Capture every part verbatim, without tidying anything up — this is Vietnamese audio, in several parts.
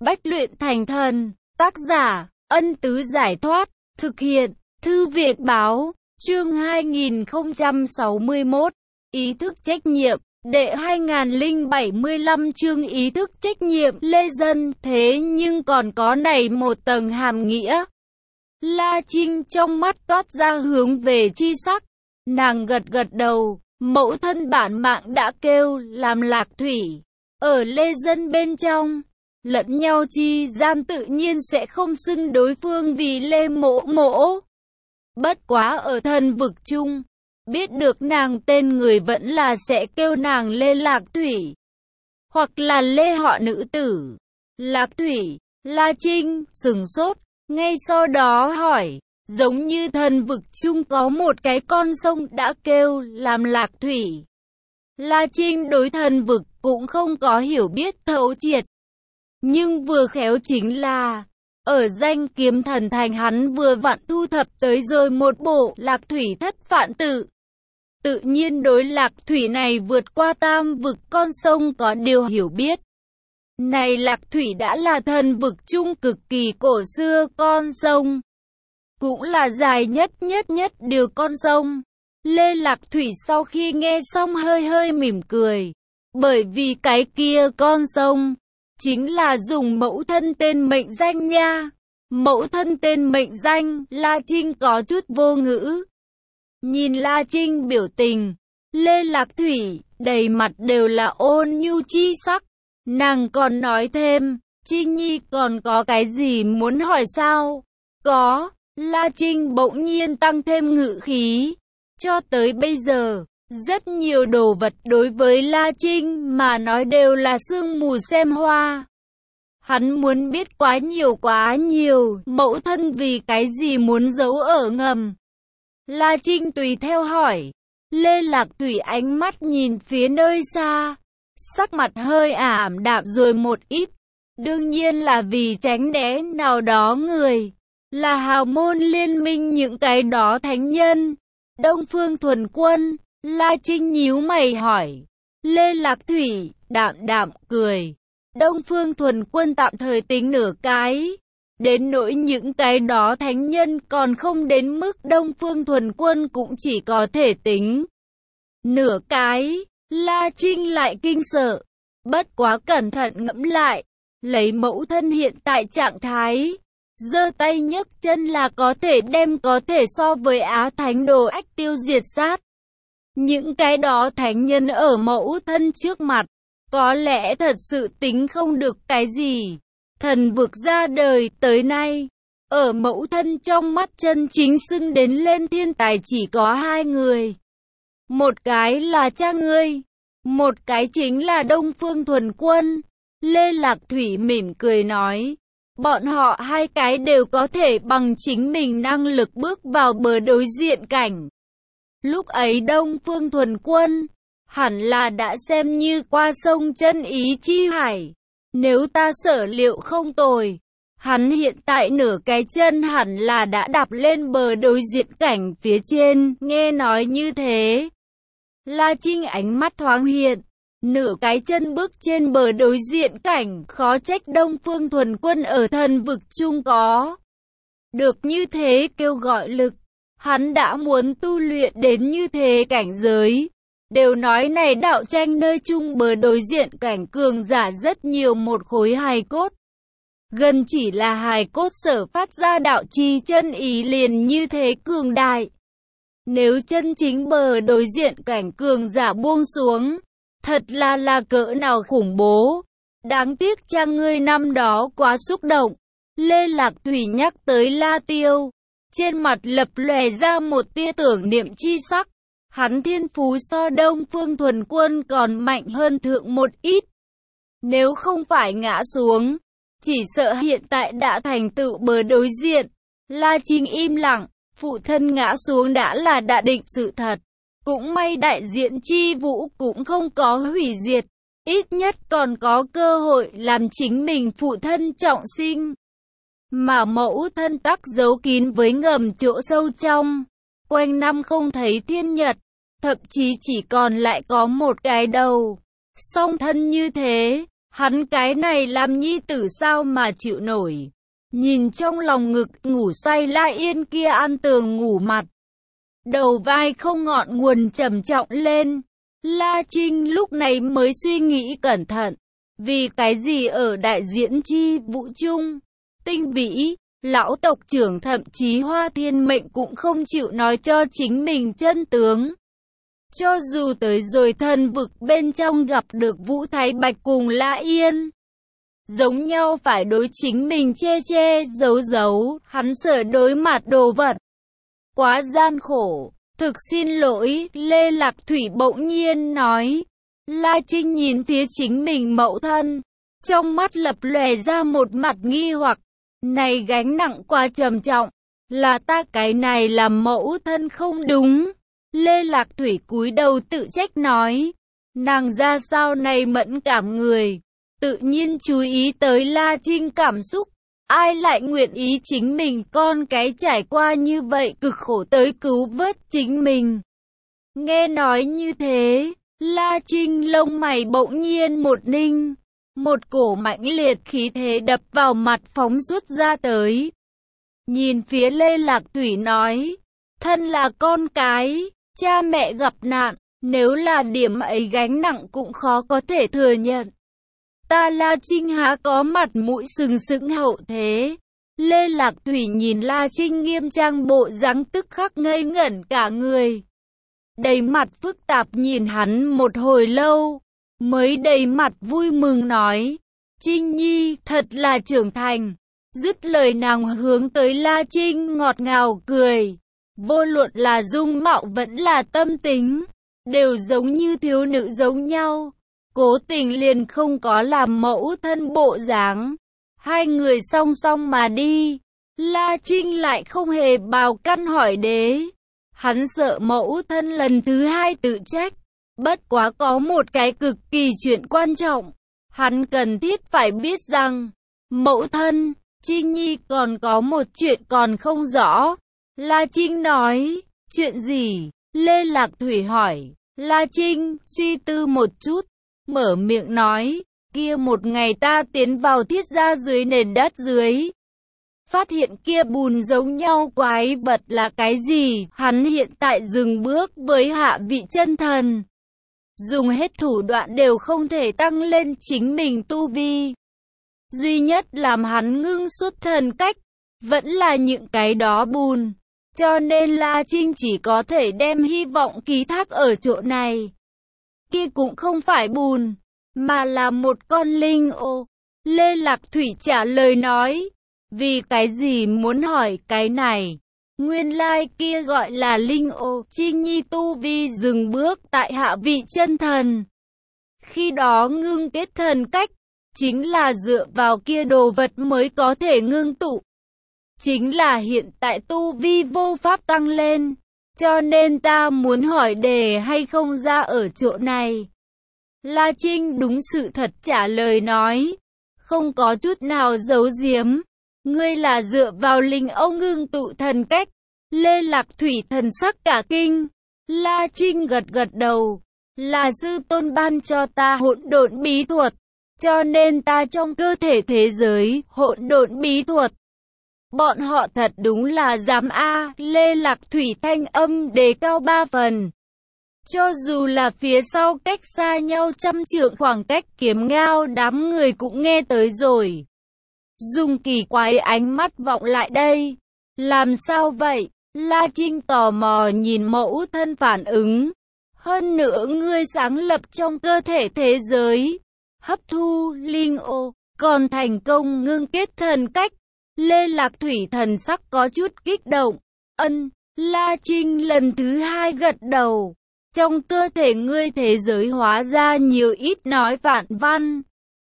Bách luyện thành thần. Tác giả, Ân Tứ Giải Thoát. Thực hiện, Thư viện Báo. Chương hai nghìn không trăm sáu mươi mốt. Ý thức trách nhiệm. Đệ hai nghìn không trăm bảy mươi lăm chương ý thức trách nhiệm. Lê Dân. Thế nhưng còn có này một tầng hàm nghĩa. La Trinh trong mắt toát ra hướng về chi sắc. Nàng gật gật đầu. Mẫu thân bản mạng đã kêu làm Lạc Thủy. Ở Lê Dân bên trong, lẫn nhau chi gian tự nhiên sẽ không xưng đối phương vì Lê Mỗ Mỗ. Bất quá ở thần vực chung, biết được nàng tên người vẫn là sẽ kêu nàng Lê Lạc Thủy, hoặc là Lê họ nữ tử. Lạc Thủy. La Trinh sửng sốt, ngay sau đó hỏi, giống như thần vực chung có một cái con sông đã kêu làm Lạc Thủy. La Trinh đối thần vực cũng không có hiểu biết thấu triệt. Nhưng vừa khéo chính là, ở danh kiếm thần thành hắn vừa vặn thu thập tới rồi một bộ Lạc Thủy thất phạn tự. Tự nhiên đối Lạc Thủy này vượt qua tam vực con sông có điều hiểu biết. Này Lạc Thủy đã là thần vực chung cực kỳ cổ xưa con sông, cũng là dài nhất nhất nhất điều con sông. Lê Lạc Thủy sau khi nghe xong hơi hơi mỉm cười, bởi vì cái kia con sông chính là dùng mẫu thân tên mệnh danh nha. Mẫu thân tên mệnh danh. La Trinh có chút vô ngữ. Nhìn La Trinh biểu tình, Lê Lạc Thủy đầy mặt đều là ôn nhu chi sắc. Nàng còn nói thêm, Trinh Nhi còn có cái gì muốn hỏi sao? Có. La Trinh bỗng nhiên tăng thêm ngữ khí. Cho tới bây giờ, rất nhiều đồ vật đối với La Trinh mà nói đều là sương mù xem hoa. Hắn muốn biết quá nhiều quá nhiều, mẫu thân vì cái gì muốn giấu ở ngầm. La Trinh tùy theo hỏi. Lê Lạc Thủy ánh mắt nhìn phía nơi xa, sắc mặt hơi ảm đạm rồi một ít. Đương nhiên là vì tránh né nào đó người, là hào môn liên minh những cái đó thánh nhân. Đông Phương Thuần Quân. La Trinh nhíu mày hỏi. Lê Lạc Thủy đạm đạm cười. Đông Phương Thuần Quân tạm thời tính nửa cái. Đến nỗi những cái đó thánh nhân còn không đến mức Đông Phương Thuần Quân cũng chỉ có thể tính nửa cái. La Trinh lại kinh sợ. Bất quá cẩn thận ngẫm lại, lấy mẫu thân hiện tại trạng thái, giơ tay nhấc chân là có thể đem có thể so với Á Thánh Đồ Ách tiêu diệt sát. Những cái đó thánh nhân ở mẫu thân trước mặt, có lẽ thật sự tính không được cái gì. Thần vực ra đời tới nay, ở mẫu thân trong mắt chân chính xưng đến lên thiên tài chỉ có hai người. Một cái là cha ngươi, một cái chính là Đông Phương Thuần Quân. Lê Lạc Thủy mỉm cười nói. Bọn họ hai cái đều có thể bằng chính mình năng lực bước vào bờ đối diện cảnh. Lúc ấy Đông Phương Thuần Quân hẳn là đã xem như qua sông chân ý chi hải. Nếu ta sở liệu không tồi, hắn hiện tại nửa cái chân hẳn là đã đạp lên bờ đối diện cảnh phía trên. Nghe nói như thế, La Trinh ánh mắt thoáng hiện. Nửa cái chân bước trên bờ đối diện cảnh, khó trách Đông Phương Thuần Quân ở thần vực chung có được như thế kêu gọi lực. Hắn đã muốn tu luyện đến như thế cảnh giới. Đều nói này đạo tranh nơi chung bờ đối diện cảnh cường giả rất nhiều một khối hài cốt. Gần chỉ là hài cốt sở phát ra đạo chi chân ý liền như thế cường đại. Nếu chân chính bờ đối diện cảnh cường giả buông xuống, thật là là cỡ nào khủng bố. Đáng tiếc cha ngươi năm đó quá xúc động. Lê Lạc Thủy nhắc tới La Tiêu, trên mặt lập lòe ra một tia tưởng niệm chi sắc. Hắn thiên phú so Đông Phương Thuần Quân còn mạnh hơn thượng một ít. Nếu không phải ngã xuống, chỉ sợ hiện tại đã thành tựu bờ đối diện. La Trinh im lặng. Phụ thân ngã xuống đã là đã định sự thật. Cũng may đại diện chi vũ cũng không có hủy diệt, ít nhất còn có cơ hội làm chính mình phụ thân trọng sinh. Mà mẫu thân tắc giấu kín với ngầm chỗ sâu trong, quanh năm không thấy thiên nhật, thậm chí chỉ còn lại có một cái đầu. Song thân như thế, Hắn cái này làm nhi tử sao mà chịu nổi. Nhìn trong lòng ngực ngủ say La Yên kia an tường ngủ mặt. Đầu vai không ngọn nguồn trầm trọng lên. La Trinh lúc này mới suy nghĩ cẩn thận. Vì cái gì ở đại diễn chi vũ trung, tinh vĩ, lão tộc trưởng thậm chí Hoa Thiên Mệnh cũng không chịu nói cho chính mình chân tướng. Cho dù tới rồi thần vực bên trong gặp được Vũ Thái Bạch cùng La Yên, giống nhau phải đối chính mình che che giấu giấu, hắn sợ đối mặt đồ vật. Quá gian khổ, thực xin lỗi, Lê Lạc Thủy bỗng nhiên nói. La Trinh nhìn phía chính mình mẫu thân, trong mắt lập lòe ra một mặt nghi hoặc. Này gánh nặng quá trầm trọng, là ta cái này làm mẫu thân không đúng. Lê Lạc Thủy cúi đầu tự trách nói, nàng ra sao này mẫn cảm người, tự nhiên chú ý tới La Trinh cảm xúc. Ai lại nguyện ý chính mình con cái trải qua như vậy cực khổ tới cứu vớt chính mình. Nghe nói như thế, La Trinh lông mày bỗng nhiên một ninh, một cổ mãnh liệt khí thế đập vào mặt phóng xuất ra tới. Nhìn phía Lê Lạc Thủy nói, thân là con cái, cha mẹ gặp nạn, nếu là điểm ấy gánh nặng cũng khó có thể thừa nhận. Ta La Trinh há có mặt mũi sừng sững hậu thế. Lê Lạc Thủy nhìn La Trinh nghiêm trang bộ dáng tức khắc ngây ngẩn cả người. Đầy mặt phức tạp nhìn hắn một hồi lâu, mới đầy mặt vui mừng nói, Trinh Nhi thật là trưởng thành. Dứt lời nàng hướng tới La Trinh ngọt ngào cười. Vô luận là dung mạo vẫn là tâm tính, đều giống như thiếu nữ giống nhau. Cố tình liền không có làm mẫu thân bộ dáng. Hai người song song mà đi. La Trinh lại không hề bào căn hỏi đế. Hắn sợ mẫu thân lần thứ hai tự trách. Bất quá có một cái cực kỳ chuyện quan trọng. Hắn cần thiết phải biết rằng, mẫu thân, Trinh Nhi còn có một chuyện còn không rõ. La Trinh nói, chuyện gì? Lê Lạc Thủy hỏi. La Trinh suy tư một chút, mở miệng nói, kia một ngày ta tiến vào thiết gia dưới nền đất dưới. Phát hiện kia bùn giống nhau quái vật là cái gì? Hắn hiện tại dừng bước với hạ vị chân thần. Dùng hết thủ đoạn đều không thể tăng lên chính mình tu vi. Duy nhất làm hắn ngưng xuất thần cách, vẫn là những cái đó bùn. Cho nên La Trinh chỉ có thể đem hy vọng ký thác ở chỗ này. Kia cũng không phải bùn, mà là một con linh ô. Lê Lạc Thủy trả lời nói, vì cái gì muốn hỏi cái này? Nguyên lai kia gọi là linh ô. Trinh Nhi tu vi dừng bước tại hạ vị chân thần. Khi đó ngưng kết thần cách, chính là dựa vào kia đồ vật mới có thể ngưng tụ. Chính là hiện tại tu vi vô pháp tăng lên, cho nên ta muốn hỏi đề hay không ra ở chỗ này. La Trinh đúng sự thật trả lời nói, không có chút nào giấu giếm, ngươi là dựa vào linh âu ngưng tụ thần cách. Lê Lạc Thủy thần sắc cả kinh. La Trinh gật gật đầu, là sư tôn ban cho ta hỗn độn bí thuật, cho nên ta trong cơ thể thế giới hỗn độn bí thuật. Bọn họ thật đúng là dám a. Lê Lạc Thủy thanh âm đề cao ba phần. Cho dù là phía sau cách xa nhau trăm trượng khoảng cách kiếm ngao đám người cũng nghe tới rồi. Dùng kỳ quái ánh mắt vọng lại đây. Làm sao vậy? La Trinh tò mò nhìn mẫu thân phản ứng. Hơn nữa ngươi sáng lập trong cơ thể thế giới, hấp thu linh ô, còn thành công ngưng kết thần cách. Lê Lạc Thủy thần sắc có chút kích động. Ân, La Trinh lần thứ hai gật đầu. Trong cơ thể ngươi thế giới hóa ra nhiều ít nói vạn văn.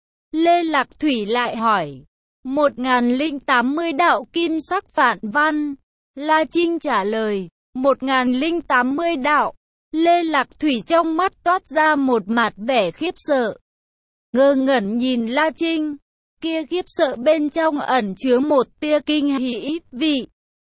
Lê Lạc Thủy lại hỏi. Một ngàn linh tám mươi đạo kim sắc vạn văn. La Trinh trả lời. Một ngàn linh tám mươi đạo. Lê Lạc Thủy trong mắt toát ra một mặt vẻ khiếp sợ. Ngơ ngẩn nhìn La Trinh. Kia khiếp sợ bên trong ẩn chứa một tia kinh hỉ vị.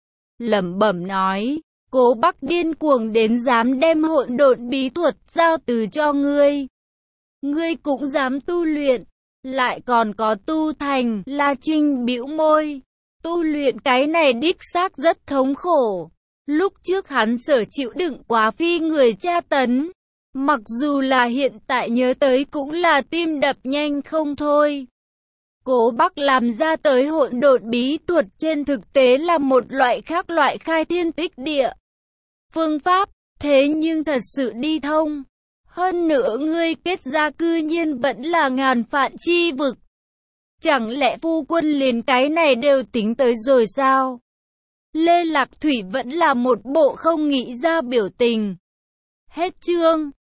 Lẩm bẩm nói, Cố Bắc điên cuồng đến dám đem hỗn độn bí thuật giao từ cho ngươi. Ngươi cũng dám tu luyện. Lại còn có tu thành, La Trinh bĩu môi. Tu luyện cái này đích xác rất thống khổ. Lúc trước hắn sở chịu đựng quá phi người tra tấn. Mặc dù là hiện tại nhớ tới cũng là tim đập nhanh không thôi. Cố Bắc làm ra tới hỗn độn bí thuật trên thực tế là một loại khác loại khai thiên tích địa. Phương pháp, thế nhưng thật sự đi thông. Hơn nữa ngươi kết ra cư nhiên vẫn là ngàn vạn chi vực. Chẳng lẽ phu quân liền cái này đều tính tới rồi sao? Lê Lạc Thủy vẫn là một bộ không nghĩ ra biểu tình. Hết chương.